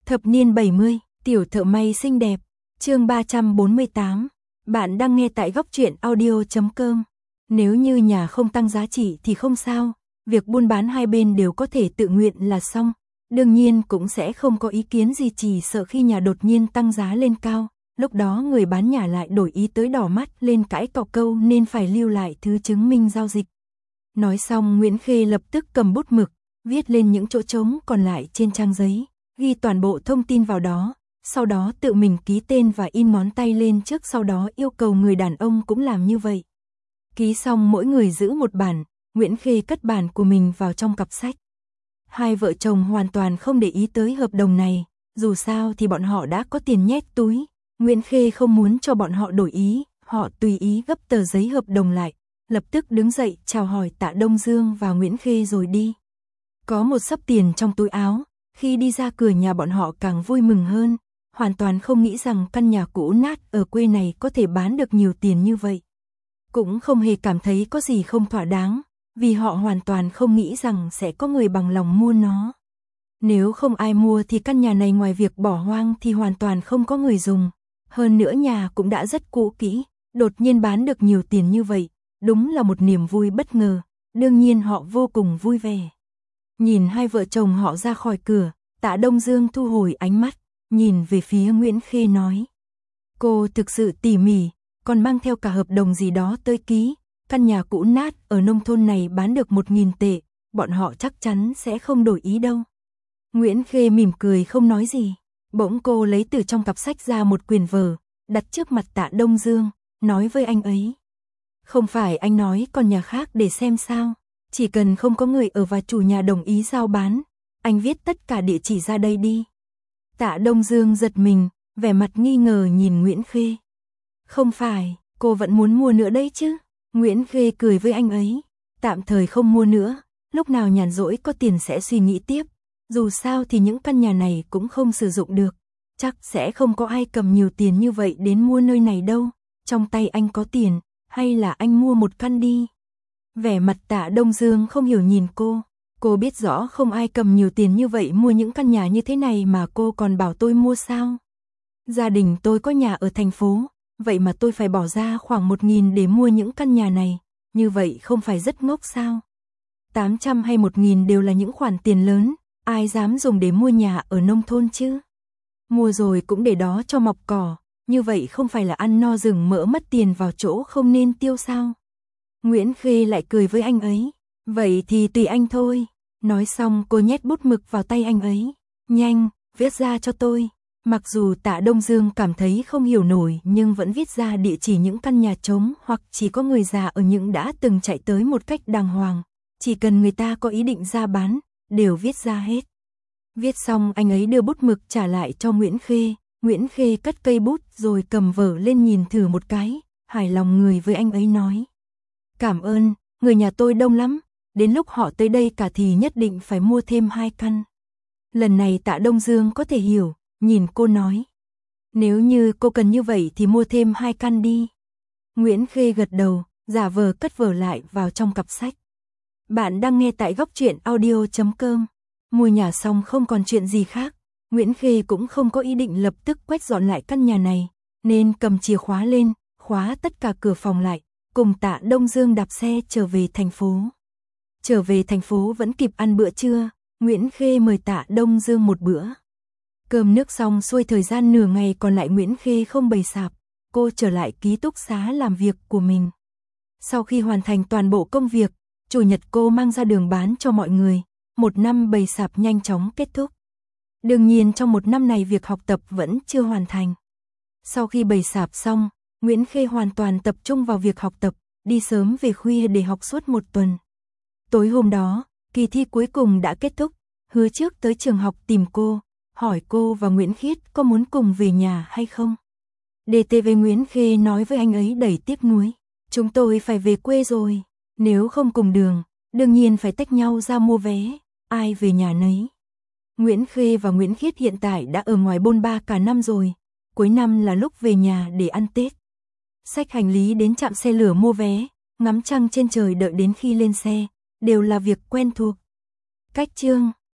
Thập niên 70, tiểu thợ may xinh đẹp, chương 348. Bạn đang nghe tại góc truyện audio.com. Nếu như nhà không tăng giá trị thì không sao, việc buôn bán hai bên đều có thể tự nguyện là xong. Đương nhiên cũng sẽ không có ý kiến gì, chỉ sợ khi nhà đột nhiên tăng giá lên cao, lúc đó người bán nhà lại đổi ý tới đỏ mắt lên cãi cọc câu nên phải lưu lại thứ chứng minh giao dịch. Nói xong Nguyễn Khê lập tức cầm bút mực, viết lên những chỗ trống còn lại trên trang giấy, ghi toàn bộ thông tin vào đó, sau đó tự mình ký tên và in ngón tay lên trước, sau đó yêu cầu người đàn ông cũng làm như vậy. Ký xong mỗi người giữ một bản, Nguyễn Khê cất bản của mình vào trong cặp sách. Hai vợ chồng hoàn toàn không để ý tới hợp đồng này, dù sao thì bọn họ đã có tiền nhét túi. Nguyễn Khê không muốn cho bọn họ đổi ý, họ tùy ý gấp tờ giấy hợp đồng lại, lập tức đứng dậy chào hỏi Tạ Đông Dương và Nguyễn Khê rồi đi. Có một xấp tiền trong túi áo, khi đi ra cửa nhà bọn họ càng vui mừng hơn, hoàn toàn không nghĩ rằng căn nhà cũ nát ở quê này có thể bán được nhiều tiền như vậy. Cũng không hề cảm thấy có gì không thỏa đáng, vì họ hoàn toàn không nghĩ rằng sẽ có người bằng lòng mua nó. Nếu không ai mua thì căn nhà này ngoài việc bỏ hoang thì hoàn toàn không có người dùng. Hơn nữa nhà cũng đã rất cũ kỹ, đột nhiên bán được nhiều tiền như vậy, đúng là một niềm vui bất ngờ, đương nhiên họ vô cùng vui vẻ. Nhìn hai vợ chồng họ ra khỏi cửa, Tạ Đông Dương thu hồi ánh mắt, nhìn về phía Nguyễn Khê nói. Cô thực sự tỉ mỉ, còn mang theo cả hợp đồng gì đó tới ký, căn nhà cũ nát ở nông thôn này bán được 1.000 tệ, bọn họ chắc chắn sẽ không đổi ý đâu. Nguyễn Khê mỉm cười không nói gì, bỗng cô lấy từ trong cặp sách ra một quyển vở, đặt trước mặt Tạ Đông Dương, nói với anh ấy. Không phải anh nói còn nhà khác để xem sao, chỉ cần không có người ở và chủ nhà đồng ý giao bán, anh viết tất cả địa chỉ ra đây đi. Tạ Đông Dương giật mình, vẻ mặt nghi ngờ nhìn Nguyễn Khê. Không phải, cô vẫn muốn mua nữa đấy chứ? Nguyễn Khê cười với anh ấy, tạm thời không mua nữa, lúc nào nhàn rỗi có tiền sẽ suy nghĩ tiếp. Dù sao thì những căn nhà này cũng không sử dụng được, chắc sẽ không có ai cầm nhiều tiền như vậy đến mua nơi này đâu. Trong tay anh có tiền, hay là anh mua một căn đi? Vẻ mặt Tạ Đông Dương không hiểu nhìn cô biết rõ không ai cầm nhiều tiền như vậy mua những căn nhà như thế này mà cô còn bảo tôi mua sao? Gia đình tôi có nhà ở thành phố, vậy mà tôi phải bỏ ra khoảng 1.000 để mua những căn nhà này, như vậy không phải rất ngốc sao? 800 hay 1.000 đều là những khoản tiền lớn, ai dám dùng để mua nhà ở nông thôn chứ? Mua rồi cũng để đó cho mọc cỏ, như vậy không phải là ăn no rừng mỡ mất tiền vào chỗ không nên tiêu sao? Nguyễn Khê lại cười với anh ấy, vậy thì tùy anh thôi. Nói xong cô nhét bút mực vào tay anh ấy, nhanh, viết ra cho tôi. Mặc dù Tạ Đông Dương cảm thấy không hiểu nổi nhưng vẫn viết ra địa chỉ những căn nhà trống hoặc chỉ có người già ở những đã từng chạy tới một cách đàng hoàng. Chỉ cần người ta có ý định ra bán, đều viết ra hết. Viết xong anh ấy đưa bút mực trả lại cho Nguyễn Khê. Nguyễn Khê cất cây bút rồi cầm vở lên nhìn thử một cái, hài lòng người với anh ấy nói. Cảm ơn, người nhà tôi đông lắm, đến lúc họ tới đây cả thì nhất định phải mua thêm 2 căn. Lần này Tạ Đông Dương có thể hiểu, nhìn cô nói. Nếu như cô cần như vậy thì mua thêm 2 căn đi. Nguyễn Khê gật đầu, giả vờ cất vở lại vào trong cặp sách. Bạn đang nghe tại góc truyện audio.com. Mua nhà xong không còn chuyện gì khác, Nguyễn Khê cũng không có ý định lập tức quét dọn lại căn nhà này, nên cầm chìa khóa lên, khóa tất cả cửa phòng lại, cùng Tạ Đông Dương đạp xe trở về thành phố. Trở về thành phố vẫn kịp ăn bữa trưa, Nguyễn Khê mời Tạ Đông Dương một bữa. Cơm nước xong xuôi, thời gian nửa ngày còn lại Nguyễn Khê không bày sạp, cô trở lại ký túc xá làm việc của mình. Sau khi hoàn thành toàn bộ công việc, chủ nhật cô mang ra đường bán cho mọi người, 1 năm bày sạp nhanh chóng kết thúc. Đương nhiên trong 1 năm này việc học tập vẫn chưa hoàn thành. Sau khi bày sạp xong, Nguyễn Khê hoàn toàn tập trung vào việc học tập, đi sớm về khuya để học suốt 1 tuần. Tối hôm đó, kỳ thi cuối cùng đã kết thúc, Hứa Trước tới trường học tìm cô, hỏi cô và Nguyễn Khiết có muốn cùng về nhà hay không. DTV Nguyễn Khê nói với anh ấy đầy tiếc nuối, chúng tôi phải về quê rồi, nếu không cùng đường, đương nhiên phải tách nhau ra mua vé, ai về nhà nấy. Nguyễn Khê và Nguyễn Khiết hiện tại đã ở ngoài bôn ba cả năm rồi, cuối năm là lúc về nhà để ăn Tết. Xách hành lý đến trạm xe lửa mua vé, ngắm trăng trên trời đợi đến khi lên xe, đều là việc quen thuộc. Cách chương